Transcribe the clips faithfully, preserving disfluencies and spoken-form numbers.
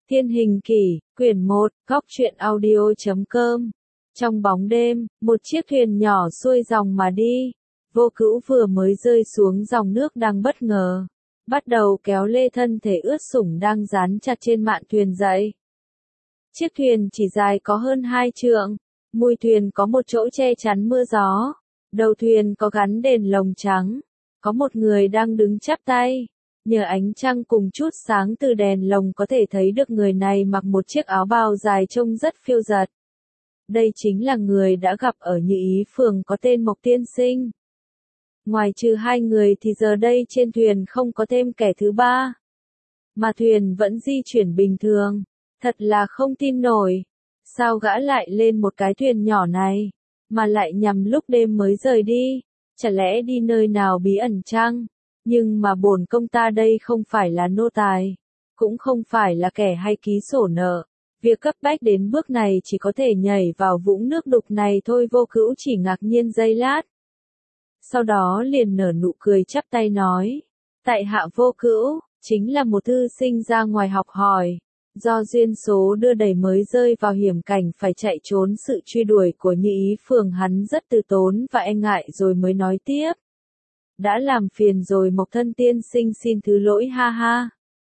Thiên hình kỷ, quyển một, góc truyện audio chấm com. Trong bóng đêm, một chiếc thuyền nhỏ xuôi dòng mà đi. Vô Cữu vừa mới rơi xuống dòng nước đang bất ngờ. Bắt đầu kéo lê thân thể ướt sũng đang dán chặt trên mạn thuyền dậy. Chiếc thuyền chỉ dài có hơn hai trượng. Mui thuyền có một chỗ che chắn mưa gió. Đầu thuyền có gắn đèn lồng trắng. Có một người đang đứng chắp tay. Nhờ ánh trăng cùng chút sáng từ đèn lồng có thể thấy được người này mặc một chiếc áo bào dài trông rất phiêu dật. Đây chính là người đã gặp ở Như Ý Phường có tên Mộc Tiên Sinh. Ngoài trừ hai người thì giờ đây trên thuyền không có thêm kẻ thứ ba. Mà thuyền vẫn di chuyển bình thường. Thật là không tin nổi. Sao gã lại lên một cái thuyền nhỏ này, mà lại nhằm lúc đêm mới rời đi? Chả lẽ đi nơi nào bí ẩn chăng? Nhưng mà bổn công ta đây không phải là nô tài, cũng không phải là kẻ hay ký sổ nợ. Việc cấp bách đến bước này chỉ có thể nhảy vào vũng nước đục này thôi. Vô Cữu chỉ ngạc nhiên giây lát. Sau đó liền nở nụ cười chắp tay nói. Tại hạ Vô Cữu, chính là một thư sinh ra ngoài học hỏi. Do duyên số đưa đẩy mới rơi vào hiểm cảnh phải chạy trốn sự truy đuổi của Như Ý Phường, hắn rất từ tốn và e ngại rồi mới nói tiếp. Đã làm phiền rồi Mộc Thân tiên sinh, xin thứ lỗi, ha ha.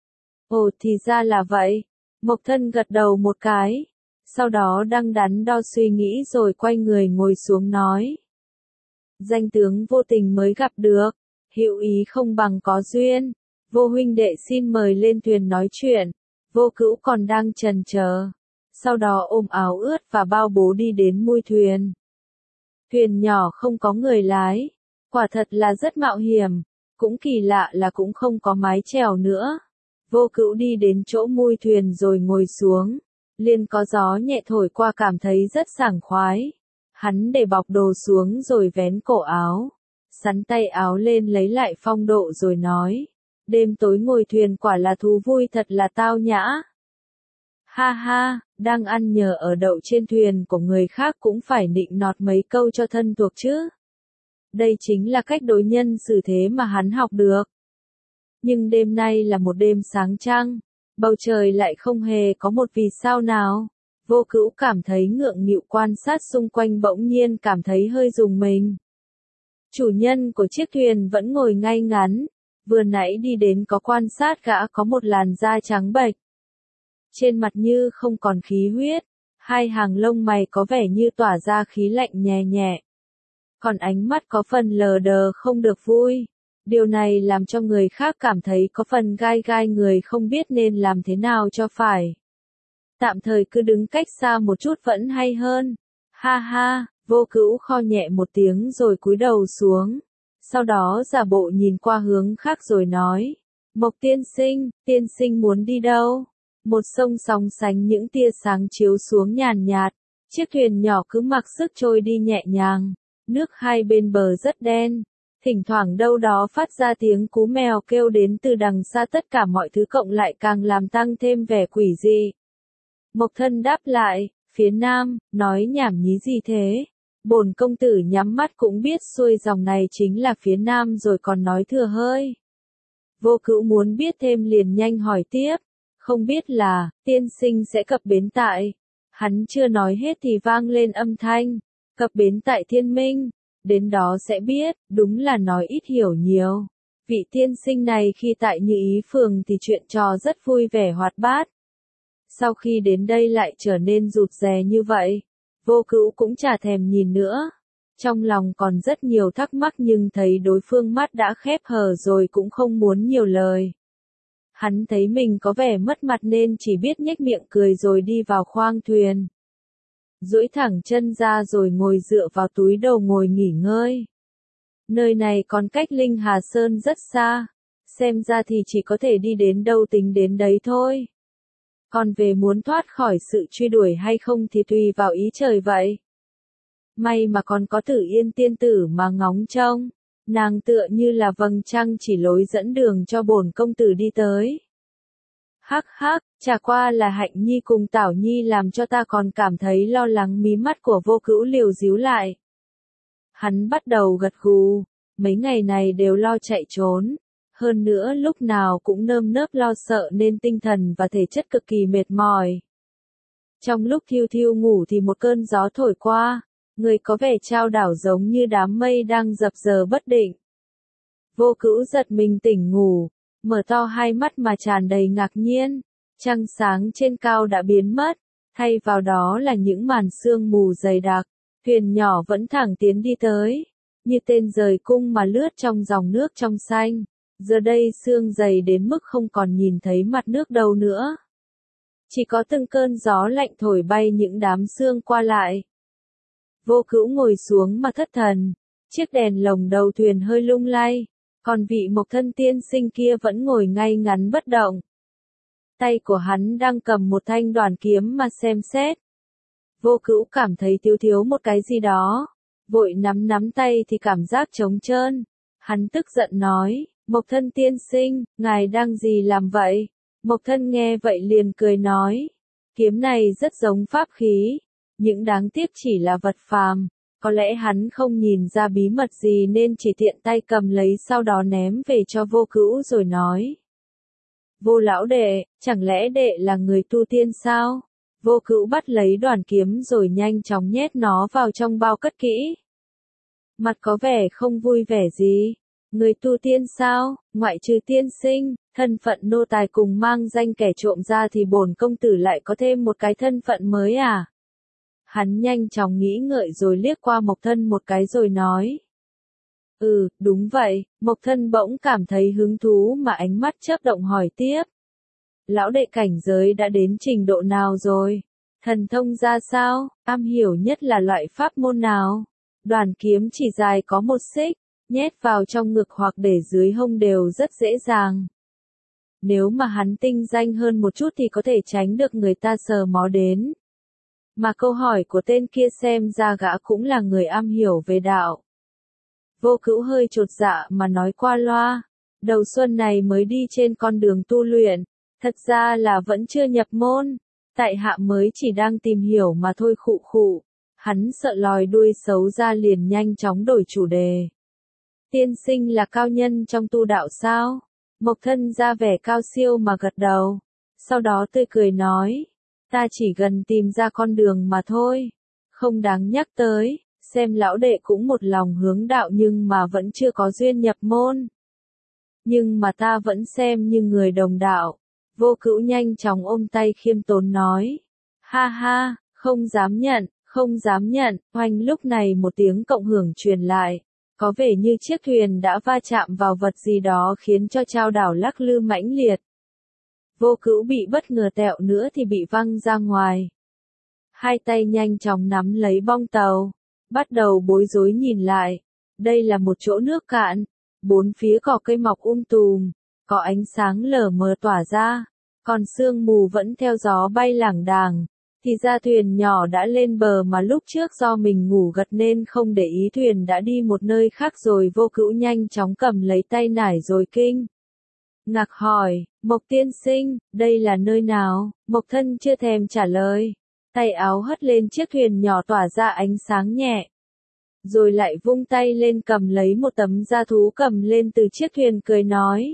Ồ, thì ra là vậy. Mộc Thân gật đầu một cái. Sau đó đăng đắn đo suy nghĩ rồi quay người ngồi xuống nói. Danh tướng vô tình mới gặp được. Hữu ý không bằng có duyên. Vô huynh đệ xin mời lên thuyền nói chuyện. Vô Cữu còn đang chần chờ. Sau đó ôm áo ướt và bao bố đi đến mui thuyền. Thuyền nhỏ không có người lái. Quả thật là rất mạo hiểm, cũng kỳ lạ là cũng không có mái chèo nữa. Vô Cữu đi đến chỗ mui thuyền rồi ngồi xuống, liền có gió nhẹ thổi qua cảm thấy rất sảng khoái. Hắn để bọc đồ xuống rồi vén cổ áo, xắn tay áo lên lấy lại phong độ rồi nói, đêm tối ngồi thuyền quả là thú vui thật là tao nhã. Ha ha, đang ăn nhờ ở đậu trên thuyền của người khác cũng phải nịnh nọt mấy câu cho thân thuộc chứ. Đây chính là cách đối nhân xử thế mà hắn học được. Nhưng đêm nay là một đêm sáng trăng, bầu trời lại không hề có một vì sao nào. Vô Cữu cảm thấy ngượng nghịu quan sát xung quanh, bỗng nhiên cảm thấy hơi rùng mình. Chủ nhân của chiếc thuyền vẫn ngồi ngay ngắn, vừa nãy đi đến có quan sát gã có một làn da trắng bệch. Trên mặt như không còn khí huyết, hai hàng lông mày có vẻ như tỏa ra khí lạnh nhẹ nhẹ. Còn ánh mắt có phần lờ đờ không được vui. Điều này làm cho người khác cảm thấy có phần gai gai người, không biết nên làm thế nào cho phải. Tạm thời cứ đứng cách xa một chút vẫn hay hơn. Ha ha, Vô Cữu kho nhẹ một tiếng rồi cúi đầu xuống. Sau đó giả bộ nhìn qua hướng khác rồi nói. Mộc tiên sinh, tiên sinh muốn đi đâu? Một sông sóng sánh những tia sáng chiếu xuống nhàn nhạt. Chiếc thuyền nhỏ cứ mặc sức trôi đi nhẹ nhàng. Nước hai bên bờ rất đen, thỉnh thoảng đâu đó phát ra tiếng cú mèo kêu đến từ đằng xa, tất cả mọi thứ cộng lại càng làm tăng thêm vẻ quỷ dị. Mộc Thân đáp lại, phía nam, nói nhảm nhí gì thế? Bổn công tử nhắm mắt cũng biết xuôi dòng này chính là phía nam rồi còn nói thừa hơi. Vô Cữu muốn biết thêm liền nhanh hỏi tiếp, không biết là, tiên sinh sẽ cập bến tại. Hắn chưa nói hết thì vang lên âm thanh. Cập bến tại Thiên Minh, đến đó sẽ biết, đúng là nói ít hiểu nhiều. Vị tiên sinh này khi tại Như Ý Phường thì chuyện trò rất vui vẻ hoạt bát. Sau khi đến đây lại trở nên rụt rè như vậy, Vô Cữu cũng chả thèm nhìn nữa. Trong lòng còn rất nhiều thắc mắc nhưng thấy đối phương mắt đã khép hờ rồi cũng không muốn nhiều lời. Hắn thấy mình có vẻ mất mặt nên chỉ biết nhếch miệng cười rồi đi vào khoang thuyền. Duỗi thẳng chân ra rồi ngồi dựa vào túi đầu ngồi nghỉ ngơi. Nơi này còn cách Linh Hà Sơn rất xa, xem ra thì chỉ có thể đi đến đâu tính đến đấy thôi. Còn về muốn thoát khỏi sự truy đuổi hay không thì tùy vào ý trời vậy. May mà còn có Tử Yên tiên tử mà ngóng trông, nàng tựa như là vầng trăng chỉ lối dẫn đường cho bổn công tử đi tới. Hắc hắc, chả qua là Hạnh Nhi cùng Tảo Nhi làm cho ta còn cảm thấy lo lắng. Mí mắt của Vô Cữu liều díu lại. Hắn bắt đầu gật gù, mấy ngày này đều lo chạy trốn, Hơn nữa lúc nào cũng nơm nớp lo sợ nên tinh thần và thể chất cực kỳ mệt mỏi. Trong lúc thiêu thiêu ngủ thì một cơn gió thổi qua, người có vẻ chao đảo giống như đám mây đang dập dờn bất định. Vô Cữu giật mình tỉnh ngủ, mở to hai mắt mà tràn đầy ngạc nhiên, trăng sáng trên cao đã biến mất, thay vào đó là những màn sương mù dày đặc, thuyền nhỏ vẫn thẳng tiến đi tới, như tên rời cung mà lướt trong dòng nước trong xanh, giờ đây sương dày đến mức không còn nhìn thấy mặt nước đâu nữa. Chỉ có từng cơn gió lạnh thổi bay những đám sương qua lại. Vô Cữu ngồi xuống mà thất thần, chiếc đèn lồng đầu thuyền hơi lung lay, còn vị Mộc Thân tiên sinh kia vẫn ngồi ngay ngắn bất động. Tay của hắn đang cầm một thanh đoản kiếm mà xem xét. Vô Cữu cảm thấy thiếu thiếu một cái gì đó, vội nắm nắm tay thì cảm giác trống trơn. Hắn tức giận nói, Mộc Thân tiên sinh, ngài đang gì làm vậy? Mộc Thân nghe vậy liền cười nói, kiếm này rất giống pháp khí, những đáng tiếc chỉ là vật phàm, có lẽ hắn không nhìn ra bí mật gì nên chỉ tiện tay cầm lấy sau đó ném về cho Vô Cữu rồi nói. Vô lão đệ, chẳng lẽ đệ là người tu tiên sao? Vô Cữu bắt lấy đoản kiếm rồi nhanh chóng nhét nó vào trong bao cất kỹ. Mặt có vẻ không vui vẻ gì. Người tu tiên sao, ngoại trừ tiên sinh, thân phận nô tài cùng mang danh kẻ trộm ra thì bổn công tử lại có thêm một cái thân phận mới à? Hắn nhanh chóng nghĩ ngợi rồi liếc qua Mộc Thân một cái rồi nói. Ừ, đúng vậy, Mộc Thân bỗng cảm thấy hứng thú mà ánh mắt chớp động hỏi tiếp. Lão đệ cảnh giới đã đến trình độ nào rồi? Thần thông ra sao? Am hiểu nhất là loại pháp môn nào? Đoản kiếm chỉ dài có một xích, nhét vào trong ngực hoặc để dưới hông đều rất dễ dàng. Nếu mà hắn tinh danh hơn một chút thì có thể tránh được người ta sờ mó đến. Mà câu hỏi của tên kia xem ra gã cũng là người am hiểu về đạo. Vô Cữu hơi chột dạ mà nói qua loa, đầu xuân này mới đi trên con đường tu luyện, thật ra là vẫn chưa nhập môn, tại hạ mới chỉ đang tìm hiểu mà thôi khụ khụ. Hắn sợ lòi đuôi xấu ra liền nhanh chóng đổi chủ đề. Tiên sinh là cao nhân trong tu đạo sao? Mộc Thân ra vẻ cao siêu mà gật đầu, sau đó tươi cười nói, ta chỉ gần tìm ra con đường mà thôi, không đáng nhắc tới, xem lão đệ cũng một lòng hướng đạo nhưng mà vẫn chưa có duyên nhập môn. Nhưng mà ta vẫn xem như người đồng đạo. Vô Cữu nhanh chóng ôm tay khiêm tốn nói, ha ha, không dám nhận, không dám nhận. Oanh, lúc này một tiếng cộng hưởng truyền lại, có vẻ như chiếc thuyền đã va chạm vào vật gì đó khiến cho chao đảo lắc lư mãnh liệt. Vô Cữu bị bất ngờ tẹo nữa thì bị văng ra ngoài. Hai tay nhanh chóng nắm lấy bong tàu, bắt đầu bối rối nhìn lại. Đây là một chỗ nước cạn, bốn phía cỏ cây mọc um tùm, có ánh sáng lờ mờ tỏa ra, còn sương mù vẫn theo gió bay lảng đảng. Thì ra thuyền nhỏ đã lên bờ mà lúc trước do mình ngủ gật nên không để ý thuyền đã đi một nơi khác rồi. Vô Cữu nhanh chóng cầm lấy tay nải rồi kinh ngạc hỏi, Mộc tiên sinh, đây là nơi nào? Mộc Thân chưa thèm trả lời, tay áo hất lên chiếc thuyền nhỏ tỏa ra ánh sáng nhẹ, rồi lại vung tay lên cầm lấy một tấm da thú cầm lên từ chiếc thuyền cười nói,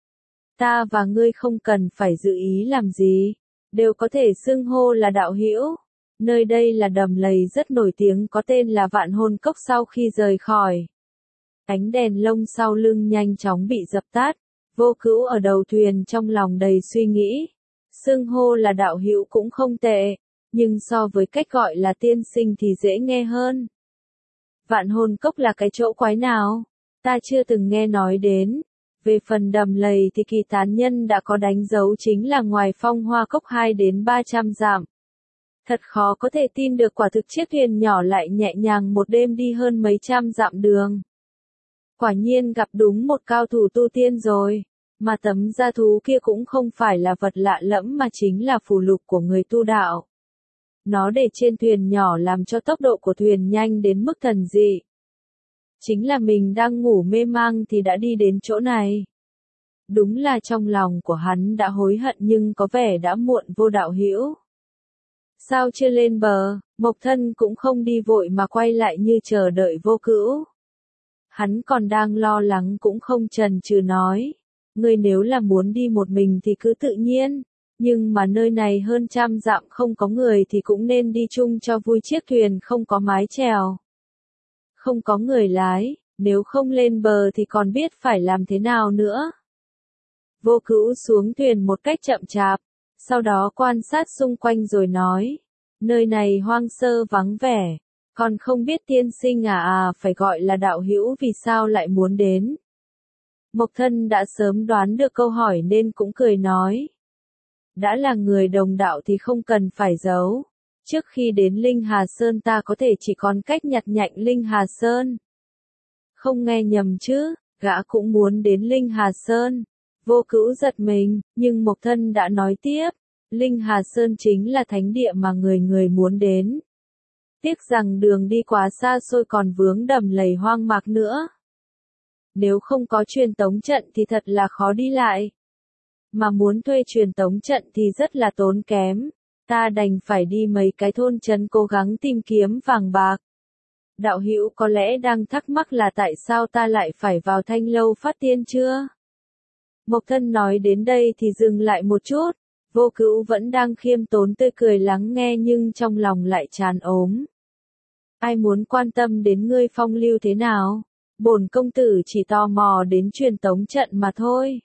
ta và ngươi không cần phải dự ý làm gì, đều có thể xưng hô là đạo hữu. Nơi đây là đầm lầy rất nổi tiếng có tên là Vạn Hồn Cốc. Sau khi rời khỏi, ánh đèn lông sau lưng nhanh chóng bị dập tắt. Vô Cữu ở đầu thuyền trong lòng đầy suy nghĩ, xưng hô là đạo hữu cũng không tệ, nhưng so với cách gọi là tiên sinh thì dễ nghe hơn. Vạn Hồn Cốc là cái chỗ quái nào? Ta chưa từng nghe nói đến. Về phần đầm lầy thì Kỳ Tán Nhân đã có đánh dấu chính là ngoài Phong Hoa Cốc hai đến ba trăm dặm. Thật khó có thể tin được quả thực chiếc thuyền nhỏ lại nhẹ nhàng một đêm đi hơn mấy trăm dặm đường. Quả nhiên gặp đúng một cao thủ tu tiên rồi, mà tấm da thú kia cũng không phải là vật lạ lẫm mà chính là phù lục của người tu đạo. Nó để trên thuyền nhỏ làm cho tốc độ của thuyền nhanh đến mức thần dị. Chính là mình đang ngủ mê mang thì đã đi đến chỗ này. Đúng là trong lòng của hắn đã hối hận nhưng có vẻ đã muộn. Vô đạo hữu, sao chưa lên bờ? Mộc Thân cũng không đi vội mà quay lại như chờ đợi Vô Cữu. Hắn còn đang lo lắng cũng không chần chừ nói, ngươi nếu là muốn đi một mình thì cứ tự nhiên, nhưng mà nơi này hơn trăm dặm không có người thì cũng nên đi chung cho vui, chiếc thuyền không có mái chèo, không có người lái, nếu không lên bờ thì còn biết phải làm thế nào nữa. Vô Cữu xuống thuyền một cách chậm chạp, sau đó quan sát xung quanh rồi nói, nơi này hoang sơ vắng vẻ, còn không biết tiên sinh à à phải gọi là đạo hữu vì sao lại muốn đến. Mộc Thân đã sớm đoán được câu hỏi nên cũng cười nói, đã là người đồng đạo thì không cần phải giấu, trước khi đến Linh Hà Sơn ta có thể chỉ còn cách nhặt nhạnh Linh Hà Sơn. Không nghe nhầm chứ, gã cũng muốn đến Linh Hà Sơn. Vô Cữu giật mình, nhưng Mộc Thân đã nói tiếp, Linh Hà Sơn chính là thánh địa mà người người muốn đến. Tiếc rằng đường đi quá xa xôi còn vướng đầm lầy hoang mạc nữa. Nếu không có truyền tống trận thì thật là khó đi lại. Mà muốn thuê truyền tống trận thì rất là tốn kém, ta đành phải đi mấy cái thôn trấn cố gắng tìm kiếm vàng bạc. Đạo hữu có lẽ đang thắc mắc là tại sao ta lại phải vào Thanh Lâu phát tiên chưa? Mộc Thân nói đến đây thì dừng lại một chút, Vô Cữu vẫn đang khiêm tốn tươi cười lắng nghe nhưng trong lòng lại tràn ốm. Ai muốn quan tâm đến ngươi phong lưu thế nào? Bổn công tử chỉ tò mò đến truyền tống trận mà thôi.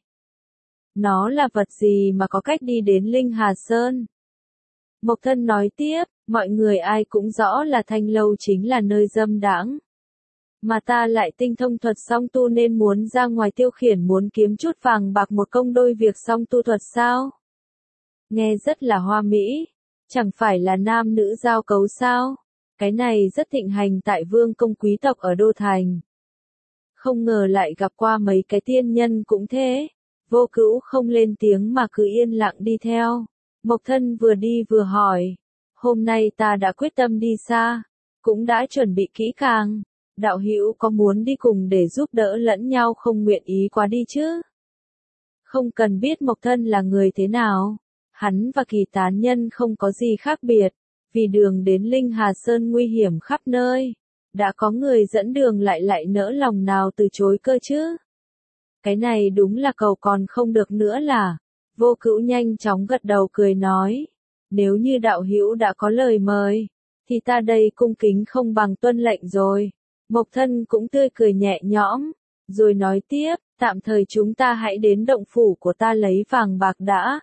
Nó là vật gì mà có cách đi đến Linh Hà Sơn? Mộc Thân nói tiếp, mọi người ai cũng rõ là Thanh Lâu chính là nơi dâm đãng. Mà ta lại tinh thông thuật song tu nên muốn ra ngoài tiêu khiển, muốn kiếm chút vàng bạc một công đôi việc song tu thuật sao? Nghe rất là hoa mỹ, chẳng phải là nam nữ giao cấu sao? Cái này rất thịnh hành tại vương công quý tộc ở Đô Thành. Không ngờ lại gặp qua mấy cái tiên nhân cũng thế. Vô Cữu không lên tiếng mà cứ yên lặng đi theo. Mộc Thân vừa đi vừa hỏi, hôm nay ta đã quyết tâm đi xa, cũng đã chuẩn bị kỹ càng. Đạo hữu có muốn đi cùng để giúp đỡ lẫn nhau không, nguyện ý quá đi chứ? Không cần biết Mộc Thân là người thế nào, hắn và Kỳ Tán Nhân không có gì khác biệt, vì đường đến Linh Hà Sơn nguy hiểm khắp nơi, đã có người dẫn đường lại lại nỡ lòng nào từ chối cơ chứ? Cái này đúng là cầu còn không được nữa là. Vô Cữu nhanh chóng gật đầu cười nói, nếu như đạo hữu đã có lời mời, thì ta đây cung kính không bằng tuân lệnh rồi. Mộc Thân cũng tươi cười nhẹ nhõm, rồi nói tiếp, tạm thời chúng ta hãy đến động phủ của ta lấy vàng bạc đã.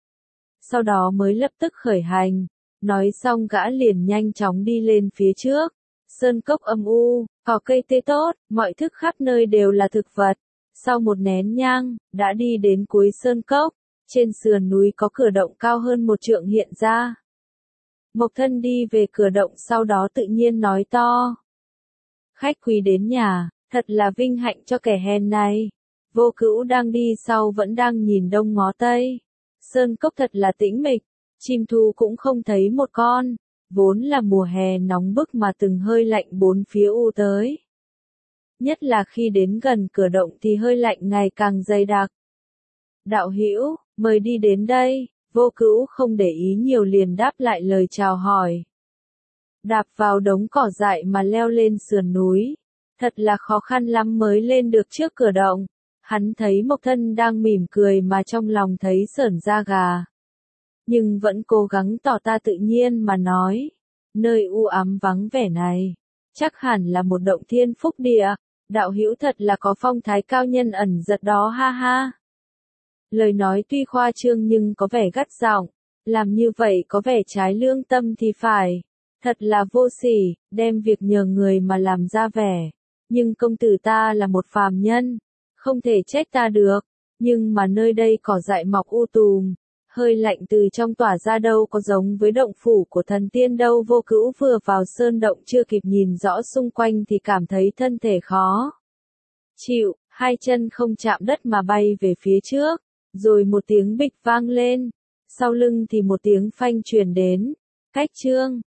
Sau đó mới lập tức khởi hành, nói xong gã liền nhanh chóng đi lên phía trước. Sơn cốc âm u, cỏ cây tươi tốt, mọi thức khắp nơi đều là thực vật. Sau một nén nhang, đã đi đến cuối sơn cốc, trên sườn núi có cửa động cao hơn một trượng hiện ra. Mộc Thân đi về cửa động sau đó tự nhiên nói to. Khách quý đến nhà, thật là vinh hạnh cho kẻ hèn này. Vô Cữu đang đi sau vẫn đang nhìn đông ngó tây. Sơn cốc thật là tĩnh mịch, chim thú cũng không thấy một con, vốn là mùa hè nóng bức mà từng hơi lạnh bốn phía u tới. Nhất là khi đến gần cửa động thì hơi lạnh ngày càng dày đặc. Đạo hữu, mời đi đến đây. Vô Cữu không để ý nhiều liền đáp lại lời chào hỏi. Đạp vào đống cỏ dại mà leo lên sườn núi. Thật là khó khăn lắm mới lên được trước cửa động. Hắn thấy Mộc Thân đang mỉm cười mà trong lòng thấy sởn da gà. Nhưng vẫn cố gắng tỏ ta tự nhiên mà nói. Nơi u ám vắng vẻ này, chắc hẳn là một động thiên phúc địa. Đạo hữu thật là có phong thái cao nhân ẩn giật đó ha ha. Lời nói tuy khoa trương nhưng có vẻ gắt giọng, làm như vậy có vẻ trái lương tâm thì phải. Thật là vô sỉ, đem việc nhờ người mà làm ra vẻ. Nhưng công tử ta là một phàm nhân, không thể trách ta được. Nhưng mà nơi đây cỏ dại mọc u tùm, hơi lạnh từ trong tỏa ra đâu có giống với động phủ của thần tiên đâu. Vô Cữu vừa vào sơn động chưa kịp nhìn rõ xung quanh thì cảm thấy thân thể khó chịu, hai chân không chạm đất mà bay về phía trước, rồi một tiếng bịch vang lên, sau lưng thì một tiếng phanh truyền đến. Cách chương